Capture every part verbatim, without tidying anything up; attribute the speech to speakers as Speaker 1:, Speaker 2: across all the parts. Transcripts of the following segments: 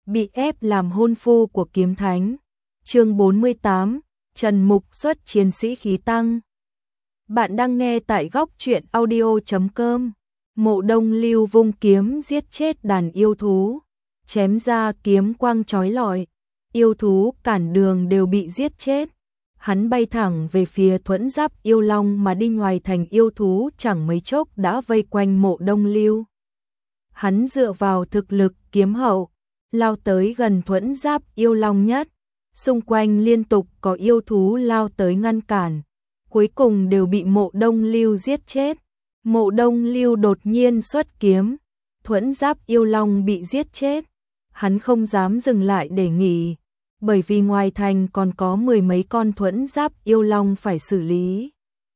Speaker 1: bị ép làm hôn phu của kiếm thánh. Chương bốn mươi tám, Trần Mục xuất chiến sĩ khí tăng. Bạn đang nghe tại góc truyện audio chấm com. Mộ Đông Lưu vung kiếm giết chết đàn yêu thú, chém ra kiếm quang chói lọi, yêu thú cản đường đều bị giết chết. Hắn bay thẳng về phía Thuẫn Giáp Yêu Long mà đi, ngoài thành yêu thú chẳng mấy chốc đã vây quanh Mộ Đông Lưu. Hắn dựa vào thực lực kiếm hậu, lao tới gần Thuẫn Giáp Yêu Long nhất, xung quanh liên tục có yêu thú lao tới ngăn cản, cuối cùng đều bị Mộ Đông Lưu giết chết. Mộ Đông Lưu đột nhiên xuất kiếm, Thuẫn Giáp Yêu Long bị giết chết. Hắn không dám dừng lại để nghỉ, bởi vì ngoài thành còn có mười mấy con Thuẫn Giáp Yêu Long phải xử lý.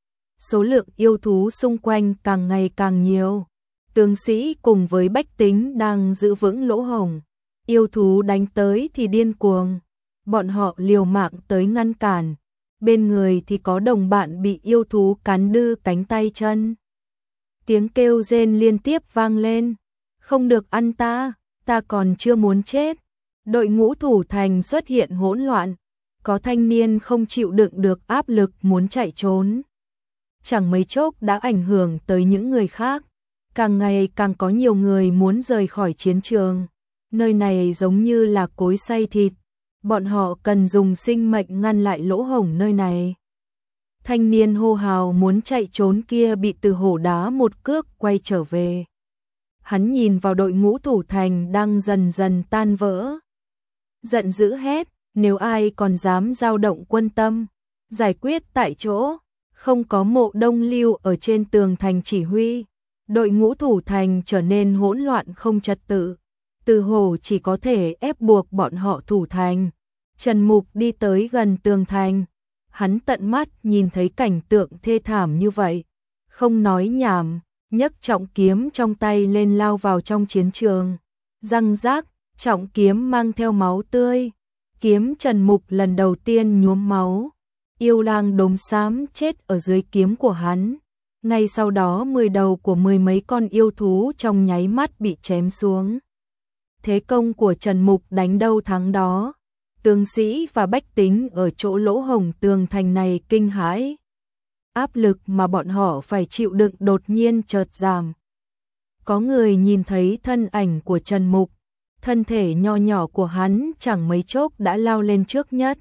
Speaker 1: Số lượng yêu thú xung quanh càng ngày càng nhiều. Tướng sĩ cùng với bách tính đang giữ vững lỗ hổng, yêu thú đánh tới thì điên cuồng, bọn họ liều mạng tới ngăn cản, bên người thì có đồng bạn bị yêu thú cắn đứt cánh tay chân. Tiếng kêu rên liên tiếp vang lên, không được ăn ta, ta còn chưa muốn chết. Đội ngũ thủ thành xuất hiện hỗn loạn, có thanh niên không chịu đựng được áp lực muốn chạy trốn. Chẳng mấy chốc đã ảnh hưởng tới những người khác, càng ngày càng có nhiều người muốn rời khỏi chiến trường. Nơi này giống như là cối xay thịt, bọn họ cần dùng sinh mệnh ngăn lại lỗ hổng nơi này. Thanh niên hô hào muốn chạy trốn kia bị Từ Hổ đá một cước quay trở về. Hắn nhìn vào đội ngũ thủ thành đang dần dần tan vỡ, giận dữ hét, nếu ai còn dám dao động quân tâm, giải quyết tại chỗ. Không có Mộ Đông Lưu ở trên tường thành chỉ huy, đội ngũ thủ thành trở nên hỗn loạn không trật tự. Từ Hổ chỉ có thể ép buộc bọn họ thủ thành. Trần Mục đi tới gần tường thành, hắn tận mắt nhìn thấy cảnh tượng thê thảm như vậy, không nói nhảm, nhấc trọng kiếm trong tay lên lao vào trong chiến trường. Răng rác, trọng kiếm mang theo máu tươi, kiếm Trần Mục lần đầu tiên nhuốm máu. Yêu lang đốm xám chết ở dưới kiếm của hắn. Ngay sau đó mười đầu của mười mấy con yêu thú trong nháy mắt bị chém xuống. Thế công của Trần Mục đánh đâu thắng đó. Tướng sĩ và bách tính ở chỗ lỗ hổng tường thành này kinh hãi. Áp lực mà bọn họ phải chịu đựng đột nhiên chợt giảm. Có người nhìn thấy thân ảnh của Trần Mục, thân thể nho nhỏ của hắn chẳng mấy chốc đã lao lên trước nhất.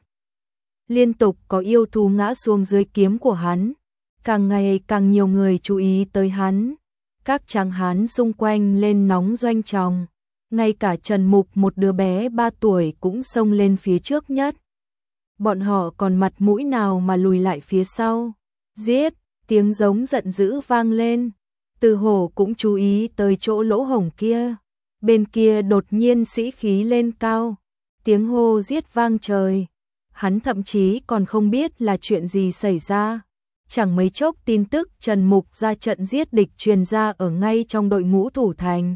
Speaker 1: Liên tục có yêu thú ngã xuống dưới kiếm của hắn, càng ngày càng nhiều người chú ý tới hắn. Các tráng hán xung quanh lên nóng doanh tròng, ngay cả Trần Mục một đứa bé ba tuổi cũng xông lên phía trước nhất. Bọn họ còn mặt mũi nào mà lùi lại phía sau. Giết, tiếng giống giận dữ vang lên. Từ Hổ cũng chú ý tới chỗ lỗ hổng kia. Bên kia đột nhiên sĩ khí lên cao, tiếng hô giết vang trời. Hắn thậm chí còn không biết là chuyện gì xảy ra. Chẳng mấy chốc tin tức Trần Mục ra trận giết địch truyền ra ở ngay trong đội ngũ thủ thành.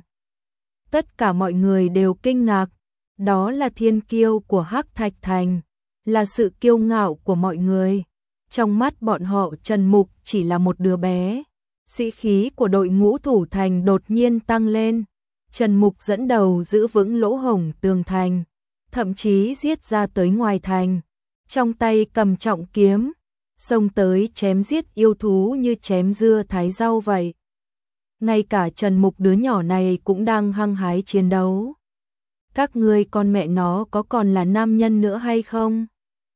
Speaker 1: Tất cả mọi người đều kinh ngạc, đó là thiên kiêu của Hắc Thạch Thành, là sự kiêu ngạo của mọi người. Trong mắt bọn họ Trần Mục chỉ là một đứa bé. Sĩ khí của đội ngũ thủ thành đột nhiên tăng lên. Trần Mục dẫn đầu giữ vững lỗ hổng tường thành, thậm chí giết ra tới ngoài thành, trong tay cầm trọng kiếm, xông tới chém giết yêu thú như chém dưa thái rau vậy. Ngay cả Trần Mục đứa nhỏ này cũng đang hăng hái chiến đấu. Các ngươi con mẹ nó có còn là nam nhân nữa hay không?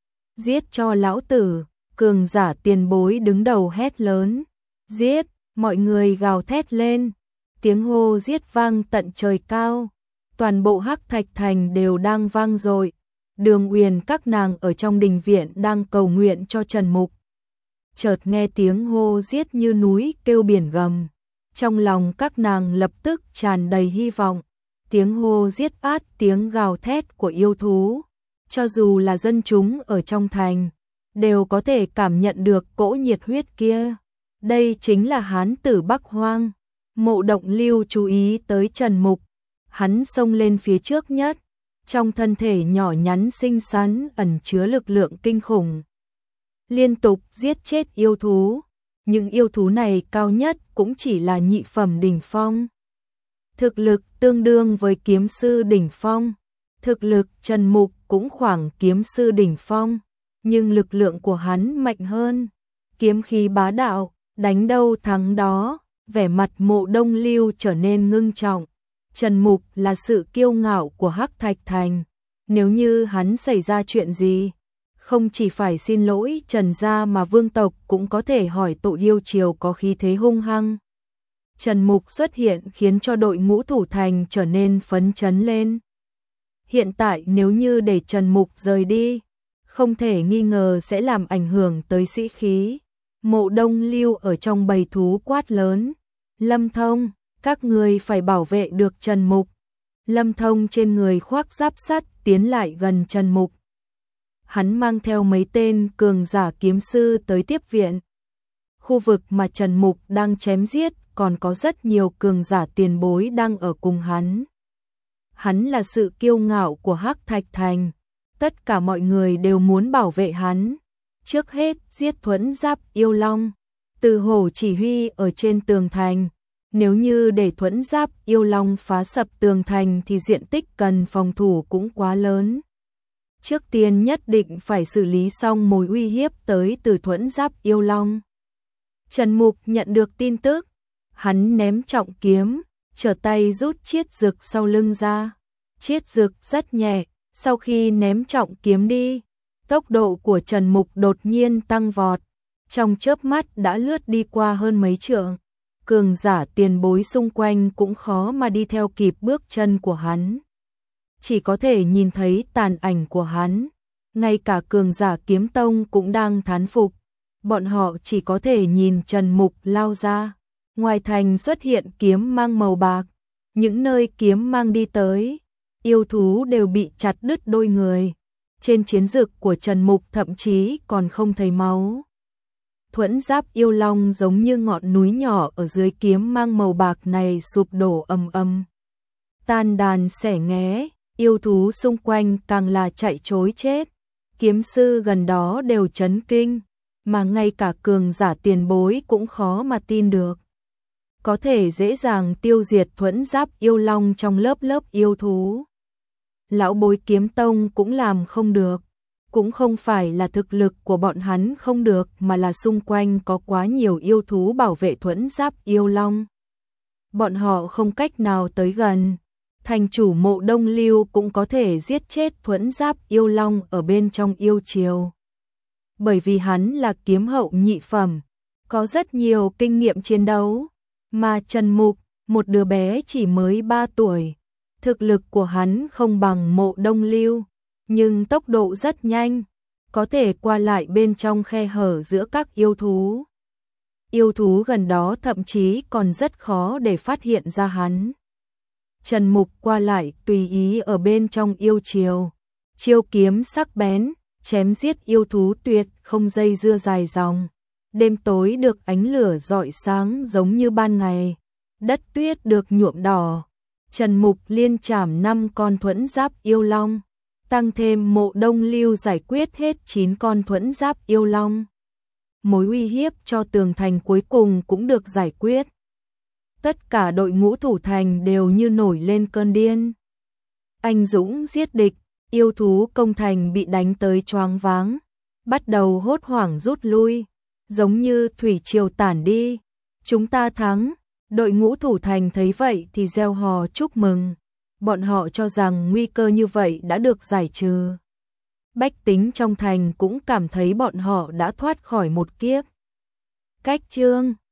Speaker 1: Giết cho lão tử, cường giả tiền bối đứng đầu hét lớn. Giết, mọi người gào thét lên. Tiếng hô giết vang tận trời cao, toàn bộ Hắc Thạch Thành đều đang vang dội. Đường Uyển các nàng ở trong đình viện đang cầu nguyện cho Trần Mục. Chợt nghe tiếng hô giết như núi kêu biển gầm, trong lòng các nàng lập tức tràn đầy hy vọng. Tiếng hô giết át tiếng gào thét của yêu thú, cho dù là dân chúng ở trong thành đều có thể cảm nhận được cỗ nhiệt huyết kia. Đây chính là hán tử Bắc Hoang. Mộ Đông Lưu chú ý tới Trần Mục, hắn xông lên phía trước nhất, trong thân thể nhỏ nhắn xinh xắn ẩn chứa lực lượng kinh khủng. Liên tục giết chết yêu thú, những yêu thú này cao nhất cũng chỉ là nhị phẩm đỉnh phong. Thực lực tương đương với kiếm sư đỉnh phong, Thực lực Trần Mục cũng khoảng kiếm sư đỉnh phong, nhưng lực lượng của hắn mạnh hơn. Kiếm khí bá đạo, đánh đâu thắng đó, vẻ mặt Mộ Đông Lưu trở nên ngưng trọng. Trần Mục là sự kiêu ngạo của Hắc Thạch Thành. Nếu như hắn xảy ra chuyện gì, không chỉ phải xin lỗi Trần gia mà vương tộc cũng có thể hỏi tội yêu triều có khí thế hung hăng. Trần Mục xuất hiện khiến cho đội ngũ thủ thành trở nên phấn chấn lên. Hiện tại nếu như để Trần Mục rời đi, không thể nghi ngờ sẽ làm ảnh hưởng tới sĩ khí. Mộ Đông Lưu ở trong bầy thú quát lớn. Lâm Thông, các người phải bảo vệ được Trần Mục. Lâm Thông trên người khoác giáp sắt tiến lại gần Trần Mục. Hắn mang theo mấy tên cường giả kiếm sư tới tiếp viện. Khu vực mà Trần Mục đang chém giết còn có rất nhiều cường giả tiền bối đang ở cùng hắn. Hắn là sự kiêu ngạo của Hắc Thạch Thành. Tất cả mọi người đều muốn bảo vệ hắn. Trước hết giết Thuẫn Giáp Yêu Long. Từ Hổ chỉ huy ở trên tường thành. Nếu như để Thuẫn Giáp Yêu Long phá sập tường thành thì diện tích cần phòng thủ cũng quá lớn. Trước tiên nhất định phải xử lý xong mối uy hiếp tới từ Thuẫn Giáp Yêu Long. Trần Mục nhận được tin tức. Hắn ném trọng kiếm, trở tay rút chiết dực sau lưng ra. Chiết dực rất nhẹ, sau khi ném trọng kiếm đi, tốc độ của Trần Mục đột nhiên tăng vọt. Trong chớp mắt đã lướt đi qua hơn mấy trượng. Cường giả tiền bối xung quanh cũng khó mà đi theo kịp bước chân của hắn. Chỉ có thể nhìn thấy tàn ảnh của hắn. Ngay cả cường giả kiếm tông cũng đang thán phục. Bọn họ chỉ có thể nhìn Trần Mục lao ra. Ngoài thành xuất hiện kiếm mang màu bạc. Những nơi kiếm mang đi tới, yêu thú đều bị chặt đứt đôi người. Trên chiến dực của Trần Mục thậm chí còn không thấy máu. Thuẫn Giáp Yêu Long giống như ngọn núi nhỏ ở dưới kiếm mang màu bạc này sụp đổ ầm ầm. Tan đàn xẻ nghé, yêu thú xung quanh càng là chạy trối chết. Kiếm sư gần đó đều chấn kinh, mà ngay cả cường giả tiền bối cũng khó mà tin được. Có thể dễ dàng tiêu diệt Thuẫn Giáp Yêu Long trong lớp lớp yêu thú. Lão bối kiếm tông cũng làm không được. Cũng không phải là thực lực của bọn hắn không được mà là xung quanh có quá nhiều yêu thú bảo vệ Thuẫn Giáp Yêu Long. Bọn họ không cách nào tới gần. Thành chủ Mộ Đông Lưu cũng có thể giết chết Thuẫn Giáp Yêu Long ở bên trong yêu triều. Bởi vì hắn là kiếm hậu nhị phẩm, có rất nhiều kinh nghiệm chiến đấu. Mà Trần Mục, một đứa bé chỉ mới ba tuổi, thực lực của hắn không bằng Mộ Đông Lưu, nhưng tốc độ rất nhanh, có thể qua lại bên trong khe hở giữa các yêu thú. Yêu thú gần đó thậm chí còn rất khó để phát hiện ra hắn. Trần Mục qua lại tùy ý ở bên trong yêu triều, chiêu kiếm sắc bén, chém giết yêu thú tuyệt không dây dưa dài dòng. Đêm tối được ánh lửa rọi sáng giống như ban ngày, đất tuyết được nhuộm đỏ. Trần Mục liên chảm năm con Thuẫn Giáp Yêu Long, tăng thêm Mộ Đông Lưu giải quyết hết chín con Thuẫn Giáp Yêu Long. Mối uy hiếp cho tường thành cuối cùng cũng được giải quyết. Tất cả đội ngũ thủ thành đều như nổi lên cơn điên. Anh dũng giết địch, yêu thú công thành bị đánh tới choáng váng, bắt đầu hốt hoảng rút lui, giống như thủy triều tản đi. Chúng ta thắng. Đội ngũ thủ thành thấy vậy thì reo hò chúc mừng. Bọn họ cho rằng nguy cơ như vậy đã được giải trừ. Bách tính trong thành cũng cảm thấy bọn họ đã thoát khỏi một kiếp. Cách chương